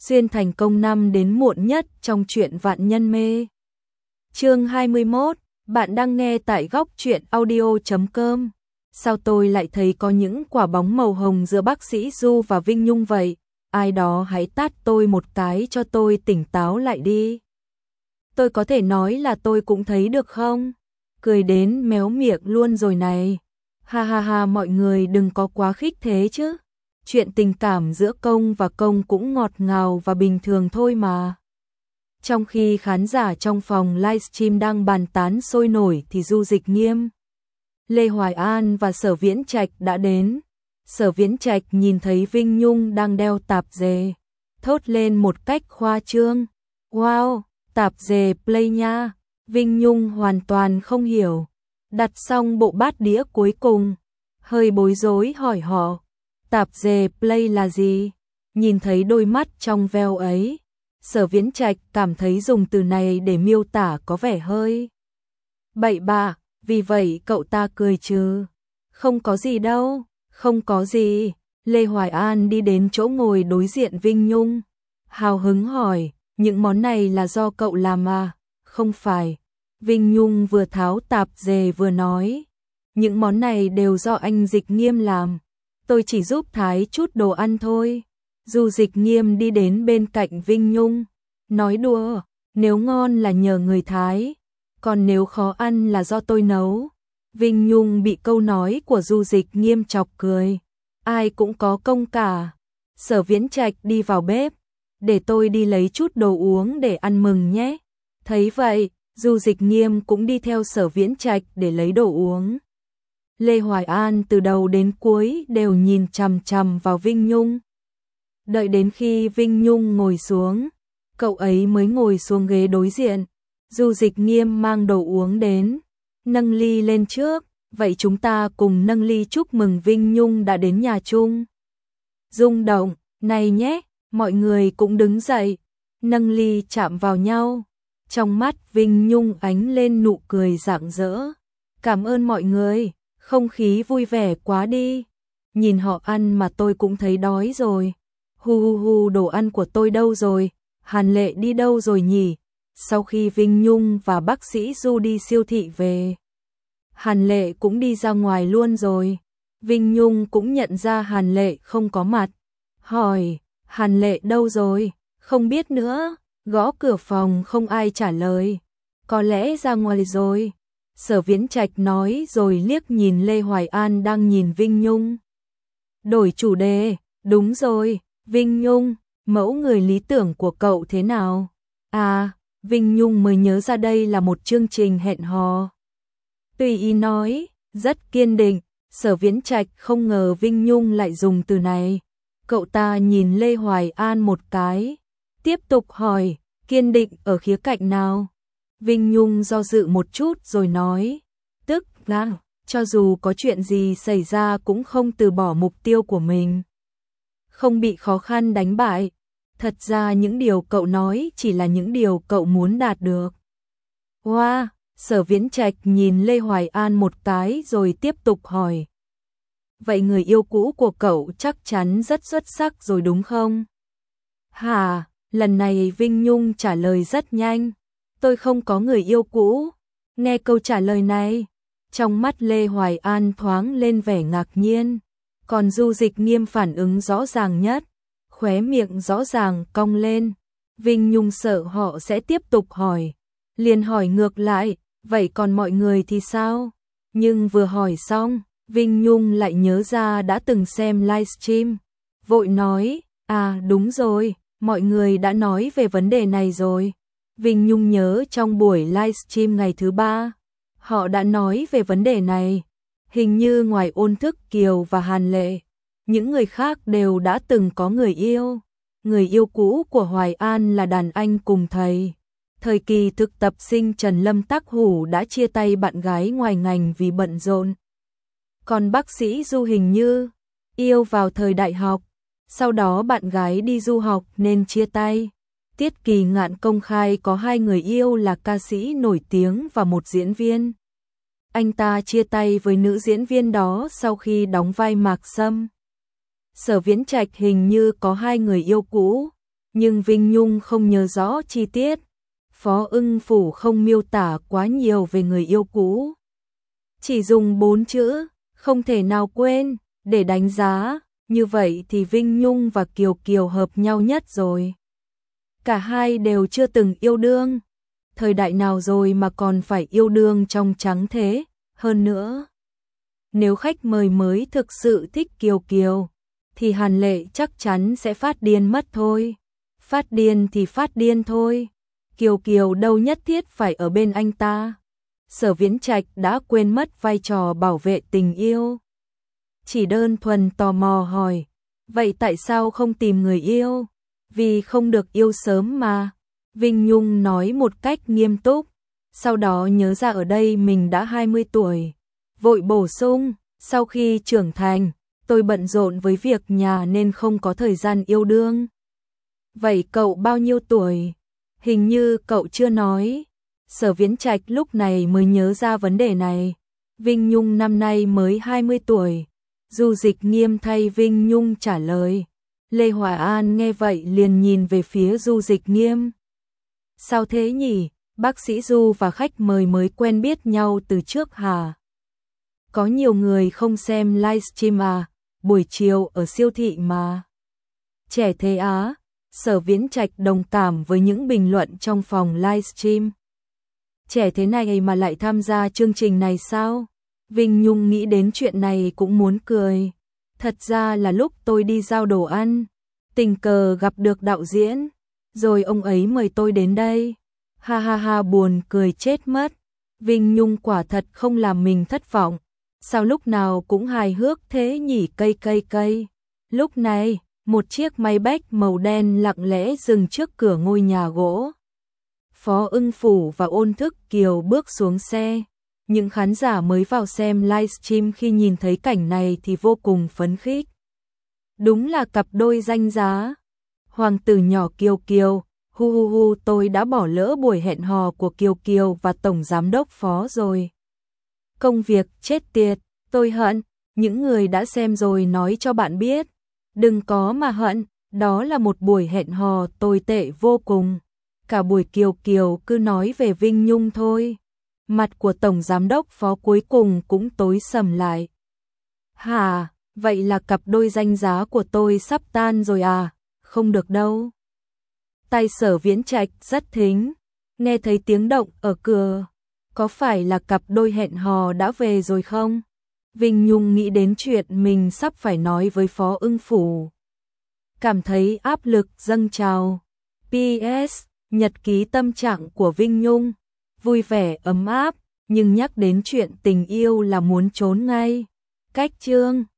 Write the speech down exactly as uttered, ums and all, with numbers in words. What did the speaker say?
xuyên thành công năm đến muộn nhất trong truyện Vạn Nhân Mê. Chương hai mươi mốt, bạn đang nghe tại góc truyện audio chấm com. Sao tôi lại thấy có những quả bóng màu hồng giữa bác sĩ Du và Vinh Nhung vậy? Ai đó hãy tát tôi một cái cho tôi tỉnh táo lại đi. Tôi có thể nói là tôi cũng thấy được không? Cười đến méo miệng luôn rồi này. Ha ha ha, mọi người đừng có quá khích thế chứ. Chuyện tình cảm giữa Công và Công cũng ngọt ngào và bình thường thôi mà. Trong khi khán giả trong phòng livestream đang bàn tán sôi nổi thì Du Dịch Nghiêm, Lê Hoài An và Sở Viễn Trạch đã đến. Sở Viễn Trạch nhìn thấy Vinh Nhung đang đeo tạp dề, thốt lên một cách khoa trương. Wow, tạp dề Play nha. Vinh Nhung hoàn toàn không hiểu. Đặt xong bộ bát đĩa cuối cùng, hơi bối rối hỏi họ, tạp dề Play là gì? Nhìn thấy đôi mắt trong veo ấy, Sở Viễn Trạch cảm thấy dùng từ này để miêu tả có vẻ hơi bậy bạ, vì vậy cậu ta cười trừ. Không có gì đâu, không có gì. Lê Hoài An đi đến chỗ ngồi đối diện Vinh Nhung, hào hứng hỏi, những món này là do cậu làm à? Không phải. Vinh Nhung vừa tháo tạp dề vừa nói, những món này đều do anh Dịch Nghiêm làm, tôi chỉ giúp thái chút đồ ăn thôi. Du Dịch Nghiêm đi đến bên cạnh Vinh Nhung, nói đùa, nếu ngon là nhờ người thái, còn nếu khó ăn là do tôi nấu. Vinh Nhung bị câu nói của Du Dịch Nghiêm chọc cười, ai cũng có công cả. Sở Viễn Trạch đi vào bếp, để tôi đi lấy chút đồ uống để ăn mừng nhé. Thấy vậy, Du Dịch Nghiêm cũng đi theo Sở Viễn Trạch để lấy đồ uống. Lê Hoài An từ đầu đến cuối đều nhìn chằm chằm vào Vinh Nhung. Đợi đến khi Vinh Nhung ngồi xuống, cậu ấy mới ngồi xuống ghế đối diện. Du Dịch Nghiêm mang đồ uống đến, nâng ly lên trước, vậy chúng ta cùng nâng ly chúc mừng Vinh Nhung đã đến nhà chung. Rung động, này nhé, mọi người cũng đứng dậy, nâng ly chạm vào nhau. Trong mắt Vinh Nhung ánh lên nụ cười rạng rỡ. Cảm ơn mọi người, không khí vui vẻ quá đi. Nhìn họ ăn mà tôi cũng thấy đói rồi. Hu hu hu, đồ ăn của tôi đâu rồi? Hàn Lệ đi đâu rồi nhỉ? Sau khi Vinh Nhung và bác sĩ Du đi siêu thị về, Hàn Lệ cũng đi ra ngoài luôn rồi. Vinh Nhung cũng nhận ra Hàn Lệ không có mặt. Hỏi, Hàn Lệ đâu rồi? Không biết nữa. Gõ cửa phòng không ai trả lời. Có lẽ ra ngoài rồi. Sở Viễn Trạch nói rồi liếc nhìn Lê Hoài An đang nhìn Vinh Nhung. Đổi chủ đề, đúng rồi, Vinh Nhung, mẫu người lý tưởng của cậu thế nào? À, Vinh Nhung mới nhớ ra đây là một chương trình hẹn hò. Tùy ý nói, rất kiên định. Sở Viễn Trạch không ngờ Vinh Nhung lại dùng từ này. Cậu ta nhìn Lê Hoài An một cái, tiếp tục hỏi, kiên định ở khía cạnh nào? Vinh Nhung do dự một chút rồi nói, tức là cho dù có chuyện gì xảy ra cũng không từ bỏ mục tiêu của mình, không bị khó khăn đánh bại. Thật ra những điều cậu nói chỉ là những điều cậu muốn đạt được. Wow, Sở Viễn Trạch nhìn Lê Hoài An một cái rồi tiếp tục hỏi, vậy người yêu cũ của cậu chắc chắn rất xuất sắc rồi đúng không? Hả? Lần này Vinh Nhung trả lời rất nhanh, tôi không có người yêu cũ. Nghe câu trả lời này, trong mắt Lê Hoài An thoáng lên vẻ ngạc nhiên, còn Du Dịch Nghiêm phản ứng rõ ràng nhất, khóe miệng rõ ràng cong lên. Vinh Nhung sợ họ sẽ tiếp tục hỏi, liền hỏi ngược lại, vậy còn mọi người thì sao? Nhưng vừa hỏi xong, Vinh Nhung lại nhớ ra đã từng xem livestream, vội nói, à đúng rồi, mọi người đã nói về vấn đề này rồi. Vinh Nhung nhớ trong buổi livestream ngày thứ ba, họ đã nói về vấn đề này. Hình như ngoài Ôn Thức Kiều và Hàn Lệ, những người khác đều đã từng có người yêu. Người yêu cũ của Hoài An là đàn anh cùng thầy. Thời kỳ thực tập sinh Trần Lâm Tác Hủ đã chia tay bạn gái ngoài ngành vì bận rộn. Còn bác sĩ Du hình như yêu vào thời đại học, sau đó bạn gái đi du học nên chia tay. Tiết Kỳ Ngạn công khai có hai người yêu là ca sĩ nổi tiếng và một diễn viên. Anh ta chia tay với nữ diễn viên đó sau khi đóng vai Mạc Sâm. Sở Viễn Trạch hình như có hai người yêu cũ, nhưng Vinh Nhung không nhớ rõ chi tiết. Phó Ưng Phủ không miêu tả quá nhiều về người yêu cũ. Chỉ dùng bốn chữ, không thể nào quên, để đánh giá, như vậy thì Vinh Nhung và Kiều Kiều hợp nhau nhất rồi. Cả hai đều chưa từng yêu đương. Thời đại nào rồi mà còn phải yêu đương trong trắng thế, hơn nữa. Nếu khách mời mới thực sự thích Kiều Kiều, thì Hàn Lệ chắc chắn sẽ phát điên mất thôi. Phát điên thì phát điên thôi. Kiều Kiều đâu nhất thiết phải ở bên anh ta. Sở Viễn Trạch đã quên mất vai trò bảo vệ tình yêu. Chỉ đơn thuần tò mò hỏi, vậy tại sao không tìm người yêu? Vì không được yêu sớm mà. Vinh Nhung nói một cách nghiêm túc, sau đó nhớ ra ở đây mình đã hai mươi tuổi. Vội bổ sung, sau khi trưởng thành, tôi bận rộn với việc nhà nên không có thời gian yêu đương. Vậy cậu bao nhiêu tuổi? Hình như cậu chưa nói. Sở Viễn Trạch lúc này mới nhớ ra vấn đề này. Vinh Nhung năm nay mới hai mươi tuổi. Du Dịch Nghiêm thay Vinh Nhung trả lời. Lê Hoài An nghe vậy liền nhìn về phía Du Dịch Nghiêm. Sao thế nhỉ? Bác sĩ Du và khách mời mới quen biết nhau từ trước hả? Có nhiều người không xem livestream à? Buổi chiều ở siêu thị mà. Trẻ thế á? Sở Viễn Trạch đồng cảm với những bình luận trong phòng livestream. Trẻ thế này mà lại tham gia chương trình này sao? Vinh Nhung nghĩ đến chuyện này cũng muốn cười. Thật ra là lúc tôi đi giao đồ ăn, tình cờ gặp được đạo diễn, rồi ông ấy mời tôi đến đây. Ha ha ha, buồn cười chết mất. Vinh Nhung quả thật không làm mình thất vọng. Sao lúc nào cũng hài hước thế nhỉ? Cây cây cây. Lúc này, một chiếc máy bách màu đen lặng lẽ dừng trước cửa ngôi nhà gỗ. Phó Ưng Phủ và Ôn Thức Kiều bước xuống xe. Những khán giả mới vào xem livestream khi nhìn thấy cảnh này thì vô cùng phấn khích. Đúng là cặp đôi danh giá. Hoàng tử nhỏ Kiều Kiều, hu hu hu, tôi đã bỏ lỡ buổi hẹn hò của Kiều Kiều và Tổng Giám đốc Phó rồi. Công việc chết tiệt, tôi hận. Những người đã xem rồi nói cho bạn biết. Đừng có mà hận, đó là một buổi hẹn hò tồi tệ vô cùng. Cả buổi Kiều Kiều cứ nói về Vinh Nhung thôi. Mặt của Tổng Giám đốc Phó cuối cùng cũng tối sầm lại. Hả, vậy là cặp đôi danh giá của tôi sắp tan rồi à? Không được đâu. Tai Sở Viễn Trạch rất thính, nghe thấy tiếng động ở cửa. Có phải là cặp đôi hẹn hò đã về rồi không? Vinh Nhung nghĩ đến chuyện mình sắp phải nói với Phó Ưng Phủ. Cảm thấy áp lực dâng trào. pê ét. Nhật ký tâm trạng của Vinh Nhung. Vui vẻ ấm áp, nhưng nhắc đến chuyện tình yêu là muốn trốn ngay. Cách chương